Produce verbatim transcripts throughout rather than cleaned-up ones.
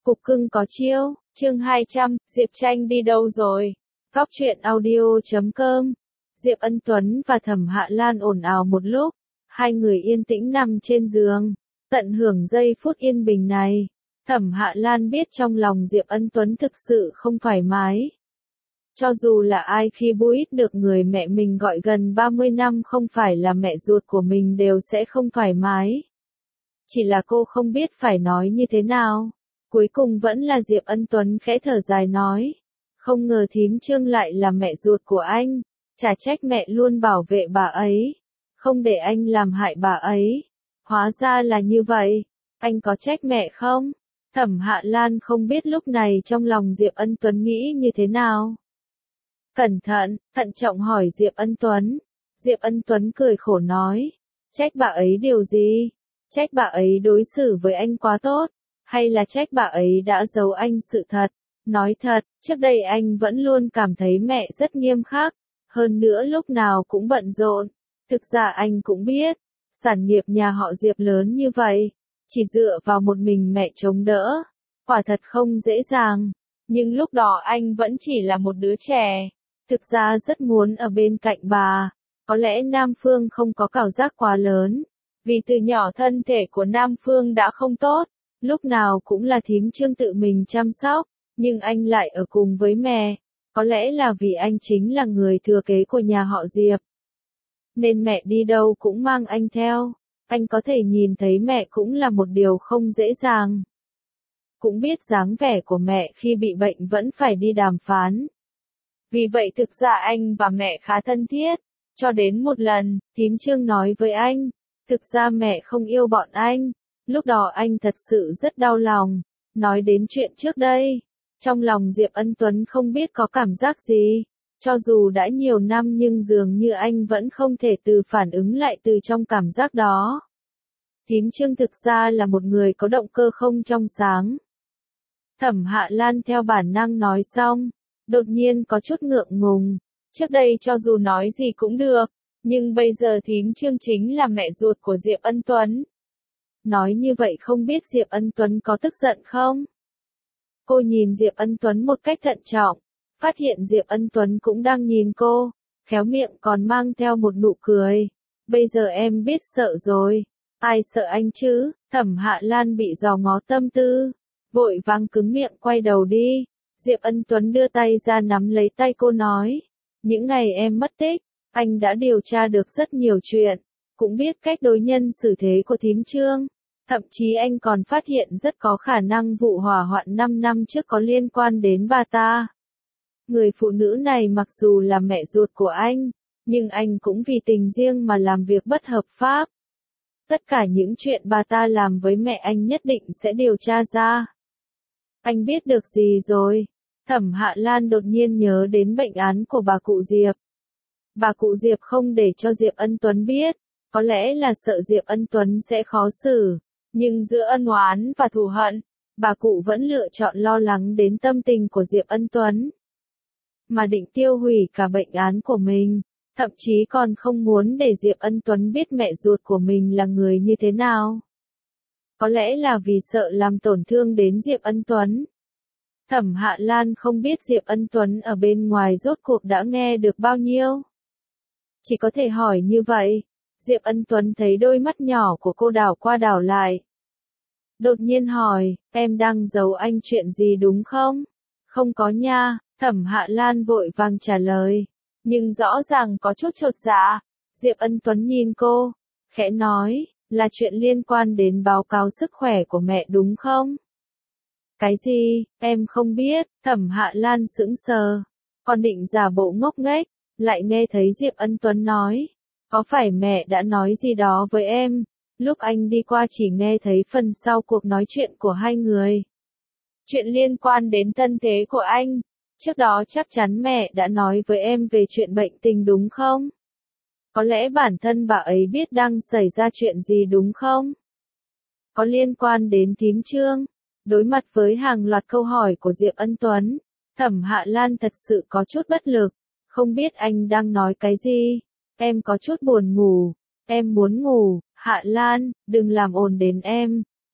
Cục cưng có chiêu, chương hai trăm, Diệp Tranh đi đâu rồi? Góc truyện audio chấm com. Diệp Ân Tuấn và Thẩm Hạ Lan ồn ào một lúc, hai người yên tĩnh nằm trên giường, tận hưởng giây phút yên bình này. Thẩm Hạ Lan biết trong lòng Diệp Ân Tuấn thực sự không thoải mái. Cho dù là ai khi buít được người mẹ mình gọi gần ba mươi năm không phải là mẹ ruột của mình đều sẽ không thoải mái. Chỉ là cô không biết phải nói như thế nào. Cuối cùng vẫn là Diệp Ân Tuấn khẽ thở dài nói. Không ngờ thím Trương lại là mẹ ruột của anh. Chả trách mẹ luôn bảo vệ bà ấy. Không để anh làm hại bà ấy. Hóa ra là như vậy. Anh có trách mẹ không? Thẩm Hạ Lan không biết lúc này trong lòng Diệp Ân Tuấn nghĩ như thế nào. Cẩn thận, thận trọng hỏi Diệp Ân Tuấn. Diệp Ân Tuấn cười khổ nói. Trách bà ấy điều gì? Trách bà ấy đối xử với anh quá tốt. Hay là trách bà ấy đã giấu anh sự thật? Nói thật, trước đây anh vẫn luôn cảm thấy mẹ rất nghiêm khắc. Hơn nữa lúc nào cũng bận rộn. Thực ra anh cũng biết, sản nghiệp nhà họ Diệp lớn như vậy. Chỉ dựa vào một mình mẹ chống đỡ. Quả thật không dễ dàng. Nhưng lúc đó anh vẫn chỉ là một đứa trẻ. Thực ra rất muốn ở bên cạnh bà. Có lẽ Nam Phương không có cảm giác quá lớn. Vì từ nhỏ thân thể của Nam Phương đã không tốt. Lúc nào cũng là thím Trương tự mình chăm sóc. Nhưng anh lại ở cùng với mẹ. Có lẽ là vì anh chính là người thừa kế của nhà họ Diệp. Nên mẹ đi đâu cũng mang anh theo. Anh có thể nhìn thấy mẹ cũng là một điều không dễ dàng. Cũng biết dáng vẻ của mẹ khi bị bệnh vẫn phải đi đàm phán. Vì vậy thực ra anh và mẹ khá thân thiết. Cho đến một lần, thím Trương nói với anh. Thực ra mẹ không yêu bọn anh. Lúc đó anh thật sự rất đau lòng. Nói đến chuyện trước đây. Trong lòng Diệp Ân Tuấn không biết có cảm giác gì. Cho dù đã nhiều năm nhưng dường như anh vẫn không thể từ phản ứng lại từ trong cảm giác đó. Thím Trương thực ra là một người có động cơ không trong sáng. Thẩm Hạ Lan theo bản năng nói xong. Đột nhiên có chút ngượng ngùng. Trước đây cho dù nói gì cũng được. Nhưng bây giờ thím Trương chính là mẹ ruột của Diệp Ân Tuấn. Nói như vậy không biết Diệp Ân Tuấn có tức giận không? Cô nhìn Diệp Ân Tuấn một cách thận trọng. Phát hiện Diệp Ân Tuấn cũng đang nhìn cô. Khéo miệng còn mang theo một nụ cười. Bây giờ em biết sợ rồi. Ai sợ anh chứ? Thẩm Hạ Lan bị dò ngó tâm tư. Vội vàng cứng miệng quay đầu đi. Diệp Ân Tuấn đưa tay ra nắm lấy tay cô nói. Những ngày em mất tích, anh đã điều tra được rất nhiều chuyện. Cũng biết cách đối nhân xử thế của thím Trương. Thậm chí anh còn phát hiện rất có khả năng vụ hỏa hoạn năm năm trước có liên quan đến bà ta. Người phụ nữ này mặc dù là mẹ ruột của anh, nhưng anh cũng vì tình riêng mà làm việc bất hợp pháp. Tất cả những chuyện bà ta làm với mẹ anh nhất định sẽ điều tra ra. Anh biết được gì rồi? Thẩm Hạ Lan đột nhiên nhớ đến bệnh án của bà cụ Diệp. Bà cụ Diệp không để cho Diệp Ân Tuấn biết, có lẽ là sợ Diệp Ân Tuấn sẽ khó xử. Nhưng giữa ân oán và thù hận, bà cụ vẫn lựa chọn lo lắng đến tâm tình của Diệp Ân Tuấn. Mà định tiêu hủy cả bệnh án của mình, thậm chí còn không muốn để Diệp Ân Tuấn biết mẹ ruột của mình là người như thế nào. Có lẽ là vì sợ làm tổn thương đến Diệp Ân Tuấn. Thẩm Hạ Lan không biết Diệp Ân Tuấn ở bên ngoài rốt cuộc đã nghe được bao nhiêu. Chỉ có thể hỏi như vậy. Diệp Ân Tuấn thấy đôi mắt nhỏ của cô đảo qua đảo lại. Đột nhiên hỏi, em đang giấu anh chuyện gì đúng không? Không có nha, Thẩm Hạ Lan vội vàng trả lời. Nhưng rõ ràng có chút chột dạ. Diệp Ân Tuấn nhìn cô, khẽ nói, là chuyện liên quan đến báo cáo sức khỏe của mẹ đúng không? Cái gì, em không biết, Thẩm Hạ Lan sững sờ. Còn định giả bộ ngốc nghếch, lại nghe thấy Diệp Ân Tuấn nói. Có phải mẹ đã nói gì đó với em? Lúc anh đi qua chỉ nghe thấy phần sau cuộc nói chuyện của hai người. Chuyện liên quan đến thân thế của anh. Trước đó chắc chắn mẹ đã nói với em về chuyện bệnh tình đúng không? Có lẽ bản thân bà ấy biết đang xảy ra chuyện gì đúng không? Có liên quan đến thím Trương? Đối mặt với hàng loạt câu hỏi của Diệp Ân Tuấn, Thẩm Hạ Lan thật sự có chút bất lực. Không biết anh đang nói cái gì? Em có chút buồn ngủ. Em muốn ngủ. Hạ Lan, đừng làm ồn đến em.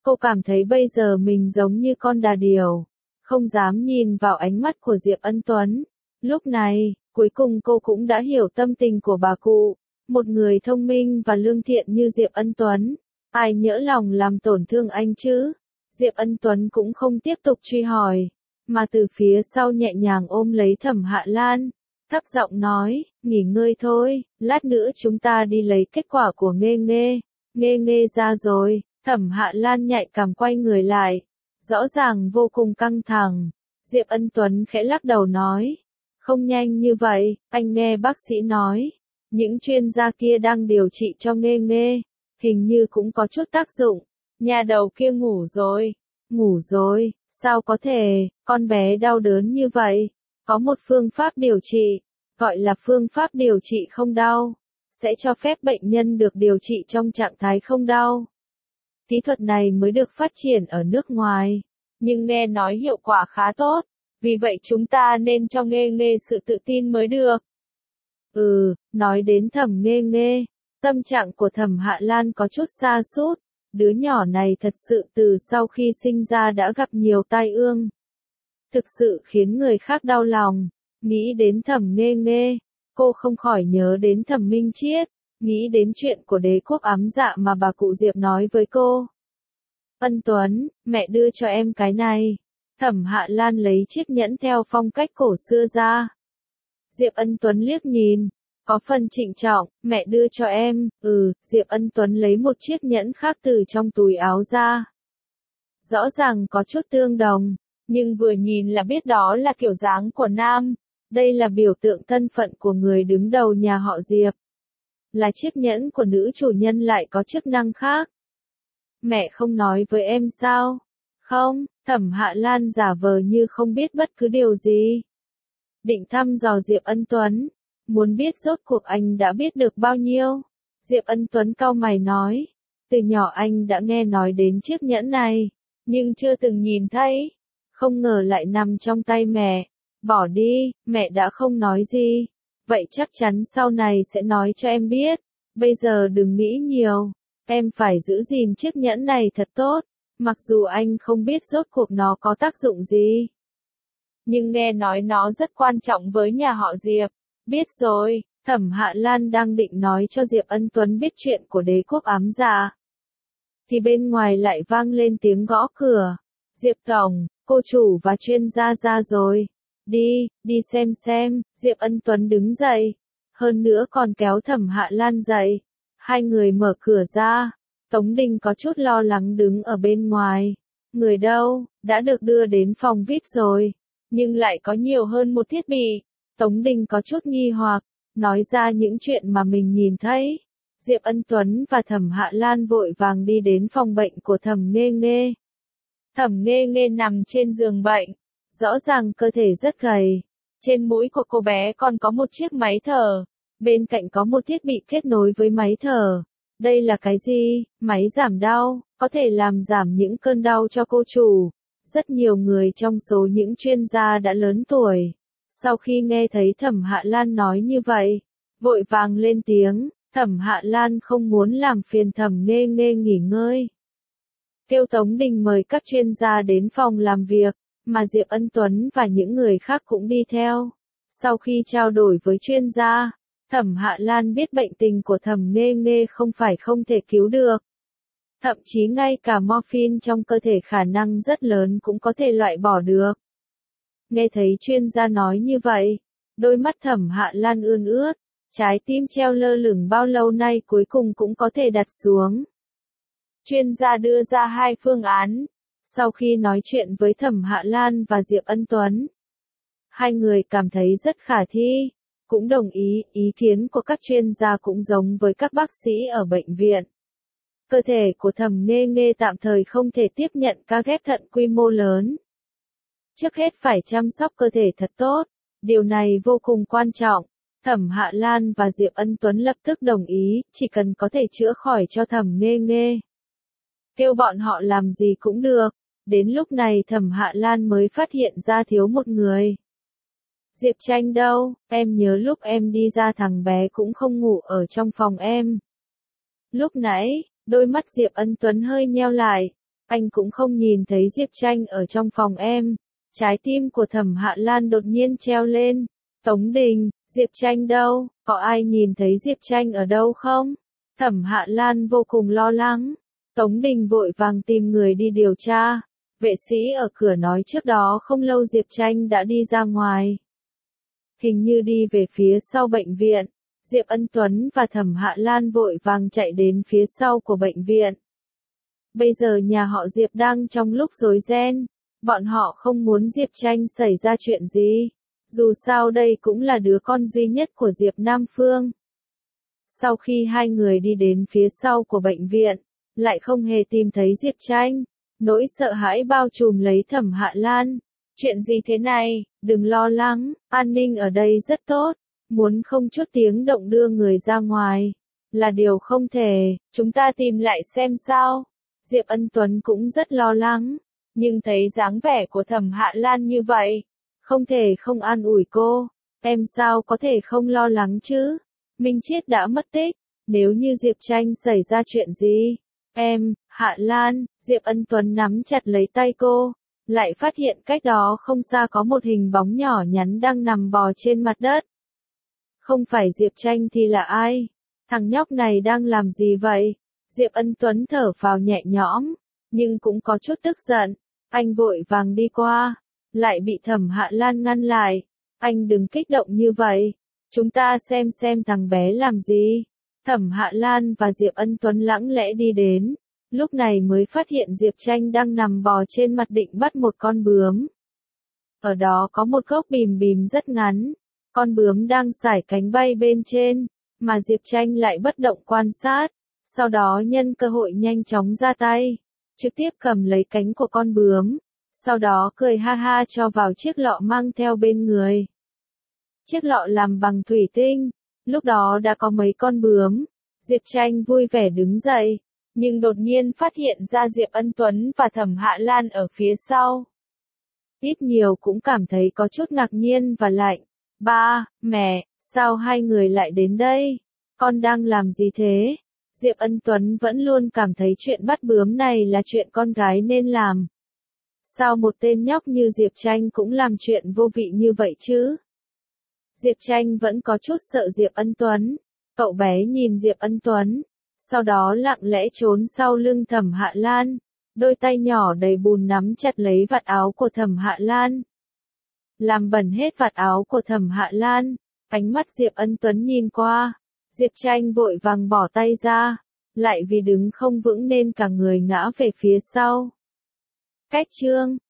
Cô cảm thấy bây giờ mình giống như con đà điểu, không dám nhìn vào ánh mắt của Diệp Ân Tuấn. Lúc này, cuối cùng cô cũng đã hiểu tâm tình của bà cụ. Một người thông minh và lương thiện như Diệp Ân Tuấn, ai nhỡ lòng làm tổn thương anh chứ? Diệp Ân Tuấn cũng không tiếp tục truy hỏi, mà từ phía sau nhẹ nhàng ôm lấy Thẩm Hạ Lan, thấp giọng nói, nghỉ ngơi thôi, lát nữa chúng ta đi lấy kết quả của Nghê Nghê. Nghê Nghê ra rồi. Thẩm Hạ Lan nhạy cảm quay người lại, rõ ràng vô cùng căng thẳng. Diệp Ân Tuấn khẽ lắc đầu nói, không nhanh như vậy, anh nghe bác sĩ nói, những chuyên gia kia đang điều trị cho Nghê Nghê, hình như cũng có chút tác dụng. Nhà đầu kia ngủ rồi, ngủ rồi, sao có thể, con bé đau đớn như vậy, có một phương pháp điều trị, gọi là phương pháp điều trị không đau, sẽ cho phép bệnh nhân được điều trị trong trạng thái không đau. Kỹ thuật này mới được phát triển ở nước ngoài, nhưng nghe nói hiệu quả khá tốt, vì vậy chúng ta nên cho Nghê Nghê sự tự tin mới được. Ừ, nói đến Thẩm Nghê Nghê, tâm trạng của Thẩm Hạ Lan có chút sa sút, đứa nhỏ này thật sự từ sau khi sinh ra đã gặp nhiều tai ương. Thực sự khiến người khác đau lòng, nghĩ đến Thẩm Nghê Nghê, cô không khỏi nhớ đến Thẩm Minh Chiết. Nghĩ đến chuyện của đế quốc ám dạ mà bà cụ Diệp nói với cô. Ân Tuấn, mẹ đưa cho em cái này. Thẩm Hạ Lan lấy chiếc nhẫn theo phong cách cổ xưa ra. Diệp Ân Tuấn liếc nhìn, có phần trịnh trọng, mẹ đưa cho em, ừ, Diệp Ân Tuấn lấy một chiếc nhẫn khác từ trong túi áo ra. Rõ ràng có chút tương đồng, nhưng vừa nhìn là biết đó là kiểu dáng của nam. Đây là biểu tượng thân phận của người đứng đầu nhà họ Diệp. Là chiếc nhẫn của nữ chủ nhân lại có chức năng khác. Mẹ không nói với em sao? Không, Thẩm Hạ Lan giả vờ như không biết bất cứ điều gì. Định thăm dò Diệp Ân Tuấn, muốn biết rốt cuộc anh đã biết được bao nhiêu. Diệp Ân Tuấn cau mày nói, từ nhỏ anh đã nghe nói đến chiếc nhẫn này, nhưng chưa từng nhìn thấy. Không ngờ lại nằm trong tay mẹ. Bỏ đi, mẹ đã không nói gì. Vậy chắc chắn sau này sẽ nói cho em biết. Bây giờ đừng nghĩ nhiều. Em phải giữ gìn chiếc nhẫn này thật tốt. Mặc dù anh không biết rốt cuộc nó có tác dụng gì. Nhưng nghe nói nó rất quan trọng với nhà họ Diệp. Biết rồi, Thẩm Hạ Lan đang định nói cho Diệp Ân Tuấn biết chuyện của đế quốc ám dạ. Thì bên ngoài lại vang lên tiếng gõ cửa. Diệp Tổng, cô chủ và chuyên gia ra rồi. Đi, đi xem xem, Diệp Ân Tuấn đứng dậy. Hơn nữa còn kéo Thẩm Hạ Lan dậy. Hai người mở cửa ra. Tống Đình có chút lo lắng đứng ở bên ngoài. Người đâu, đã được đưa đến phòng vi ai pi rồi. Nhưng lại có nhiều hơn một thiết bị. Tống Đình có chút nghi hoặc, nói ra những chuyện mà mình nhìn thấy. Diệp Ân Tuấn và Thẩm Hạ Lan vội vàng đi đến phòng bệnh của Thẩm Nghê Nghê. Thẩm Nghê Nghê nằm trên giường bệnh. Rõ ràng cơ thể rất gầy. Trên mũi của cô bé còn có một chiếc máy thở. Bên cạnh có một thiết bị kết nối với máy thở. Đây là cái gì? Máy giảm đau, có thể làm giảm những cơn đau cho cô chủ. Rất nhiều người trong số những chuyên gia đã lớn tuổi. Sau khi nghe thấy Thẩm Hạ Lan nói như vậy, vội vàng lên tiếng, Thẩm Hạ Lan không muốn làm phiền Thẩm Nghê Nghê nghỉ ngơi. Kêu Tống Đình mời các chuyên gia đến phòng làm việc, mà Diệp Ân Tuấn và những người khác cũng đi theo. Sau khi trao đổi với chuyên gia, Thẩm Hạ Lan biết bệnh tình của Thẩm Nghê Nghê không phải không thể cứu được. Thậm chí ngay cả morphine trong cơ thể khả năng rất lớn cũng có thể loại bỏ được. Nghe thấy chuyên gia nói như vậy, đôi mắt Thẩm Hạ Lan ươn ướt, trái tim treo lơ lửng bao lâu nay cuối cùng cũng có thể đặt xuống. Chuyên gia đưa ra hai phương án. Sau khi nói chuyện với Thẩm Hạ Lan và Diệp Ân Tuấn, hai người cảm thấy rất khả thi, cũng đồng ý, ý kiến của các chuyên gia cũng giống với các bác sĩ ở bệnh viện. Cơ thể của Thẩm Nghê Nghê tạm thời không thể tiếp nhận ca ghép thận quy mô lớn. Trước hết phải chăm sóc cơ thể thật tốt, điều này vô cùng quan trọng. Thẩm Hạ Lan và Diệp Ân Tuấn lập tức đồng ý, chỉ cần có thể chữa khỏi cho Thẩm Nghê Nghê. Kêu bọn họ làm gì cũng được. Đến lúc này Thẩm Hạ Lan mới phát hiện ra thiếu một người. Diệp Tranh đâu, em nhớ lúc em đi ra thằng bé cũng không ngủ ở trong phòng em. Lúc nãy, đôi mắt Diệp Ân Tuấn hơi nheo lại. anh cũng không nhìn thấy Diệp Tranh ở trong phòng em. Trái tim của Thẩm Hạ Lan đột nhiên treo lên. Tống Đình, Diệp Tranh đâu, có ai nhìn thấy Diệp Tranh ở đâu không? Thẩm Hạ Lan vô cùng lo lắng. Tống Đình vội vàng tìm người đi điều tra. Vệ sĩ ở cửa nói trước đó không lâu Diệp Tranh đã đi ra ngoài. Hình như đi về phía sau bệnh viện. Diệp Ân Tuấn và Thẩm Hạ Lan vội vàng chạy đến phía sau của bệnh viện. Bây giờ nhà họ Diệp đang trong lúc rối ren. Bọn họ không muốn Diệp Tranh xảy ra chuyện gì. Dù sao đây cũng là đứa con duy nhất của Diệp Nam Phương. Sau khi hai người đi đến phía sau của bệnh viện, lại không hề tìm thấy Diệp Tranh. Nỗi sợ hãi bao trùm lấy Thẩm Hạ Lan. Chuyện gì thế này, đừng lo lắng, an ninh ở đây rất tốt. Muốn không chút tiếng động đưa người ra ngoài, là điều không thể, chúng ta tìm lại xem sao. Diệp Ân Tuấn cũng rất lo lắng, nhưng thấy dáng vẻ của Thẩm Hạ Lan như vậy, không thể không an ủi cô. Em sao có thể không lo lắng chứ? Minh Chiết đã mất tích, nếu như Diệp Tranh xảy ra chuyện gì? Em, Hạ Lan, Diệp Ân Tuấn nắm chặt lấy tay cô, lại phát hiện cách đó không xa có một hình bóng nhỏ nhắn đang nằm bò trên mặt đất. Không phải Diệp Tranh thì là ai? Thằng nhóc này đang làm gì vậy? Diệp Ân Tuấn thở phào nhẹ nhõm, nhưng cũng có chút tức giận. Anh vội vàng đi qua, lại bị Thẩm Hạ Lan ngăn lại. Anh đừng kích động như vậy, chúng ta xem xem thằng bé làm gì. Thẩm Hạ Lan và Diệp Ân Tuấn lặng lẽ đi đến, lúc này mới phát hiện Diệp Tranh đang nằm bò trên mặt định bắt một con bướm. Ở đó có một gốc bìm bìm rất ngắn, con bướm đang sải cánh bay bên trên, mà Diệp Tranh lại bất động quan sát, sau đó nhân cơ hội nhanh chóng ra tay, trực tiếp cầm lấy cánh của con bướm, sau đó cười ha ha cho vào chiếc lọ mang theo bên người. Chiếc lọ làm bằng thủy tinh, lúc đó đã có mấy con bướm. Diệp Tranh vui vẻ đứng dậy, nhưng đột nhiên phát hiện ra Diệp Ân Tuấn và Thẩm Hạ Lan ở phía sau. Ít nhiều cũng cảm thấy có chút ngạc nhiên và lạnh. Ba, mẹ, sao hai người lại đến đây? Con đang làm gì thế? Diệp Ân Tuấn vẫn luôn cảm thấy chuyện bắt bướm này là chuyện con gái nên làm. Sao một tên nhóc như Diệp Tranh cũng làm chuyện vô vị như vậy chứ? Diệp Tranh vẫn có chút sợ Diệp Ân Tuấn. Cậu bé nhìn Diệp Ân Tuấn, sau đó lặng lẽ trốn sau lưng Thẩm Hạ Lan, đôi tay nhỏ đầy bùn nắm chặt lấy vạt áo của Thẩm Hạ Lan. Làm bẩn hết vạt áo của Thẩm Hạ Lan, ánh mắt Diệp Ân Tuấn nhìn qua, Diệp Tranh vội vàng bỏ tay ra, lại vì đứng không vững nên cả người ngã về phía sau. Cách chương